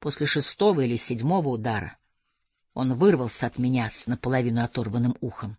После 6-го или 7-го удара он вырвался от меня с наполовину оторванным ухом.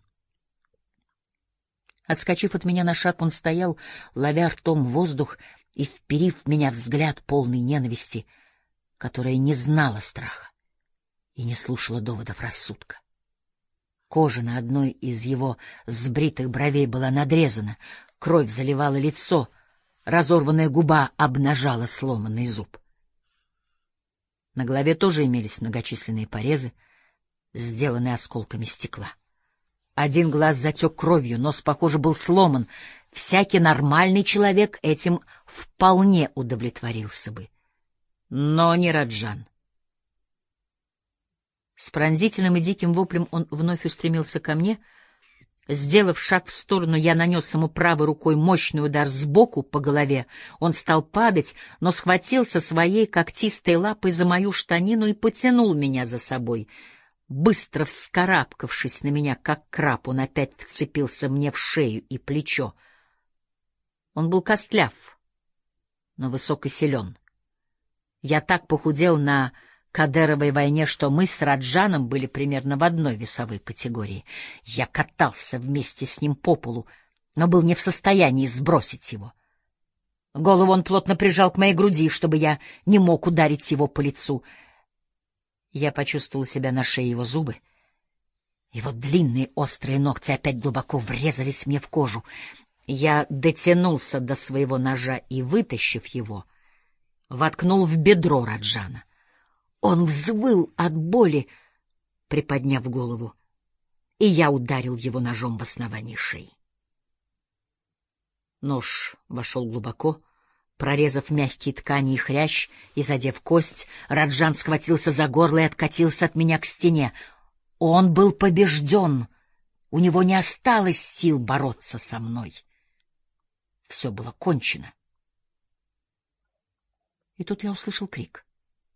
Отскочив от меня на шаг, он стоял, ловя ртом воздух и вперив в меня взгляд полный ненависти, которая не знала страха и не слушала доводов рассудка. Кожа на одной из его сбритых бровей была надрезана, кровь заливала лицо, разорванная губа обнажала сломанный зуб. На голове тоже имелись многочисленные порезы, сделанные осколками стекла. Один глаз затек кровью, нос, похоже, был сломан. Всякий нормальный человек этим вполне удовлетворился бы. Но не Раджан. С пронзительным и диким воплем он вновь устремился ко мне. Сделав шаг в сторону, я нанес ему правой рукой мощный удар сбоку по голове. Он стал падать, но схватился своей когтистой лапой за мою штанину и потянул меня за собой. Быстро вскарабкавшись на меня, как краб, он опять вцепился мне в шею и плечо. Он был костляв, но высок и силен. Я так похудел на Кадеровой войне, что мы с Раджаном были примерно в одной весовой категории. Я катался вместе с ним по полу, но был не в состоянии сбросить его. Голову он плотно прижал к моей груди, чтобы я не мог ударить его по лицу. Я почувствовал себя на шее его зубы. Его длинные острые ногти опять глубоко врезались мне в кожу. Я дотянулся до своего ножа и, вытащив его, воткнул в бедро Раджана. Он взвыл от боли, приподняв голову, и я ударил его ножом в основании шеи. Нож вошел глубоко, прорезав мягкие ткани и хрящ и задев кость. Раджан схватился за горло и откатился от меня к стене. Он был побежден, у него не осталось сил бороться со мной. Все было кончено. И тут я услышал крик.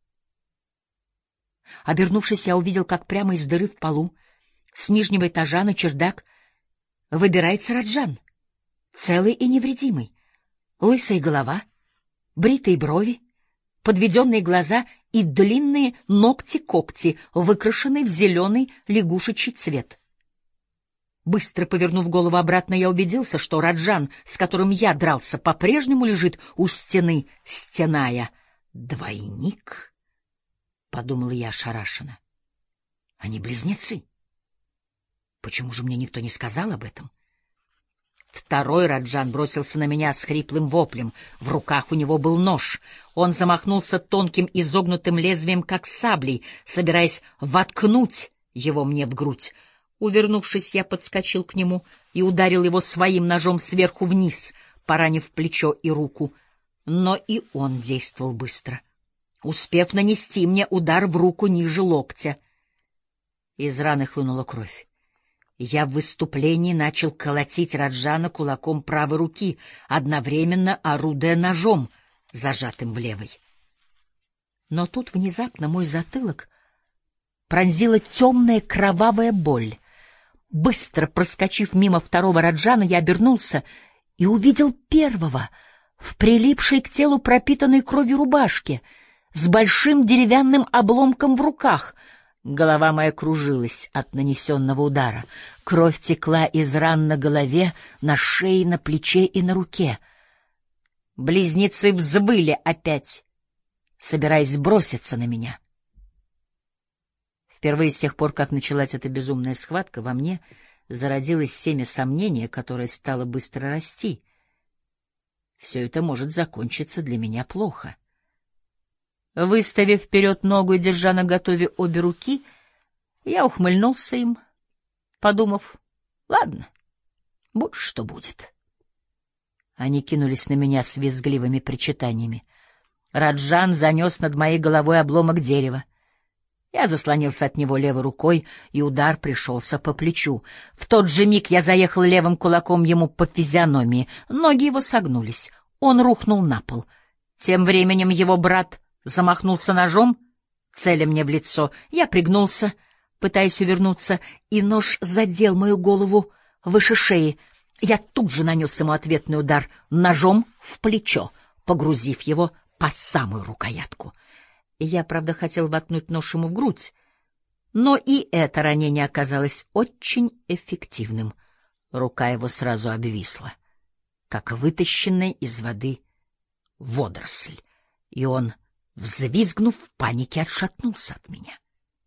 Обернувшись, я увидел, как прямо из дыры в полу, с нижнего этажа на чердак, выбирается Раджан, целый и невредимый, лысая голова, бритые брови, подведенные глаза и длинные ногти-когти, выкрашенные в зеленый лягушечий цвет. Быстро повернув голову обратно, я убедился, что Раджан, с которым я дрался, по-прежнему лежит у стены, стеная. «Двойник?» — подумала я ошарашенно. «Они близнецы. Почему же мне никто не сказал об этом?» Второй Раджан бросился на меня с хриплым воплем. В руках у него был нож. Он замахнулся тонким изогнутым лезвием, как саблей, собираясь воткнуть его мне в грудь. Увернувшись, я подскочил к нему и ударил его своим ножом сверху вниз, поранив плечо и руку. Но и он действовал быстро, успев нанести мне удар в руку ниже локтя. Из раны хлынула кровь. Я в выступлении начал колотить Раджана кулаком правой руки, одновременно орудуя ножом, зажатым в левой. Но тут внезапно мой затылок пронзила темная кровавая боль. Быстро проскочив мимо второго Раджана, я обернулся и увидел первого в прилипшей к телу пропитанной кровью рубашке с большим деревянным обломком в руках. Голова моя кружилась от нанесенного удара. Кровь текла из ран на голове, на шее, на плече и на руке. Близнецы взвыли опять, собираясь броситься на меня. Впервые с тех пор, как началась эта безумная схватка, во мне зародилось семя сомнения, которое стало быстро расти. Все это может закончиться для меня плохо. Выставив вперед ногу и держа наготове обе руки, я ухмыльнулся им, подумав: ладно, будь что будет. Они кинулись на меня с визгливыми причитаниями. Раджан занес над моей головой обломок дерева. Я заслонился от него левой рукой, и удар пришелся по плечу. В тот же миг я заехал левым кулаком ему по физиономии. Ноги его согнулись. Он рухнул на пол. Тем временем его брат замахнулся ножом, целя мне в лицо. Я пригнулся, пытаясь увернуться, и нож задел мою голову выше шеи. Я тут же нанес ему ответный удар ножом в плечо, погрузив его по самую рукоятку. Я, правда, хотел воткнуть нож ему в грудь, но и это ранение оказалось очень эффективным. Рука его сразу обвисла, как вытащенная из воды водоросль, и он, взвизгнув в панике, отшатнулся от меня.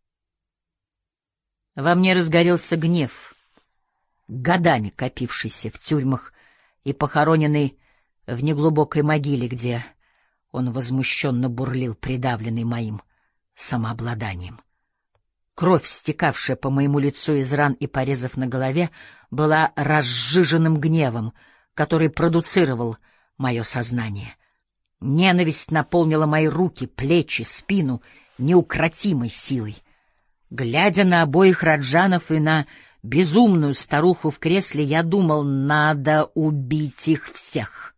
Во мне разгорелся гнев, годами копившийся в тюрьмах и похороненный в неглубокой могиле, где он возмущенно бурлил, придавленный моим самообладанием. Кровь, стекавшая по моему лицу из ран и порезов на голове, была разжиженным гневом, который продуцировал мое сознание. Ненависть наполнила мои руки, плечи, спину неукротимой силой. Глядя на обоих Раджанов и на безумную старуху в кресле, я думал, надо убить их всех.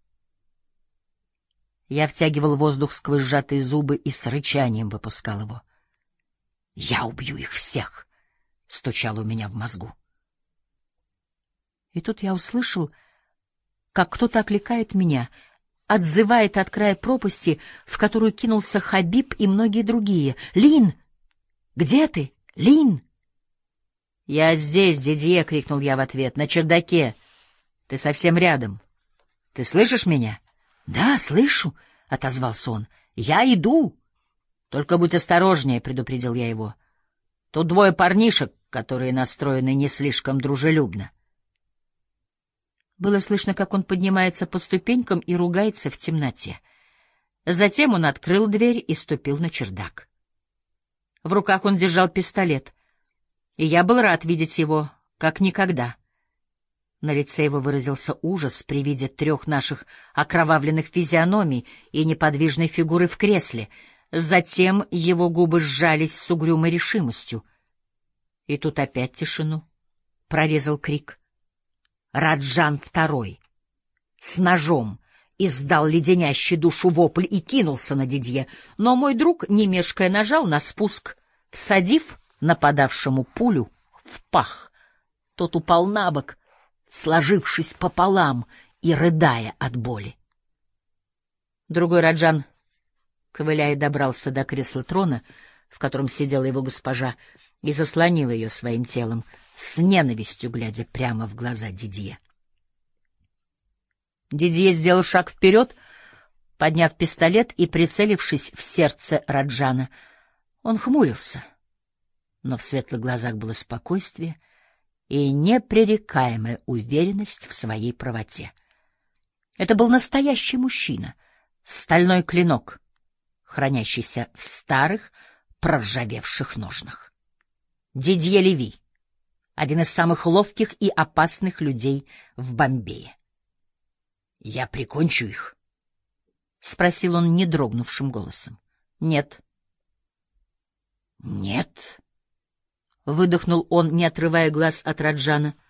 Я втягивал воздух сквозь сжатые зубы и с рычанием выпускал его. «Я убью их всех!» — стучало у меня в мозгу. И тут я услышал, как кто-то окликает меня, отзывает от края пропасти, в которую кинулся Хабиб и многие другие. «Лин! Где ты? Лин!» «Я здесь, Дидье!» — крикнул я в ответ. «На чердаке! Ты совсем рядом! Ты слышишь меня?» «Да, слышу!» — отозвался он. «Я иду!» «Только будь осторожнее!» — предупредил я его. «Тут двое парнишек, которые настроены не слишком дружелюбно». Было слышно, как он поднимается по ступенькам и ругается в темноте. Затем он открыл дверь и ступил на чердак. В руках он держал пистолет, и я был рад видеть его, как никогда. На лице его выразился ужас при виде трех наших окровавленных физиономий и неподвижной фигуры в кресле. Затем его губы сжались с угрюмой решимостью. И тут опять тишину прорезал крик. Раджан II с ножом издал леденящий душу вопль и кинулся на Дидье, но мой друг, не мешкая, нажал на спуск, всадив нападавшему пулю в пах. Тот упал на бок, сложившись пополам и рыдая от боли. Другой Раджан, ковыляя, добрался до кресла трона, в котором сидела его госпожа, и заслонил ее своим телом, с ненавистью глядя прямо в глаза Дидье. Дидье сделал шаг вперед, подняв пистолет и прицелившись в сердце Раджана. Он хмурился, но в светлых глазах было спокойствие и непререкаемая уверенность в своей правоте. Это был настоящий мужчина, стальной клинок, хранящийся в старых проржавевших ножнах. Дидье Леви, один из самых ловких и опасных людей в Бомбее. «Я прикончу их?» — спросил он недрогнувшим голосом. «Нет». «Нет?» — выдохнул он, не отрывая глаз от Раджана.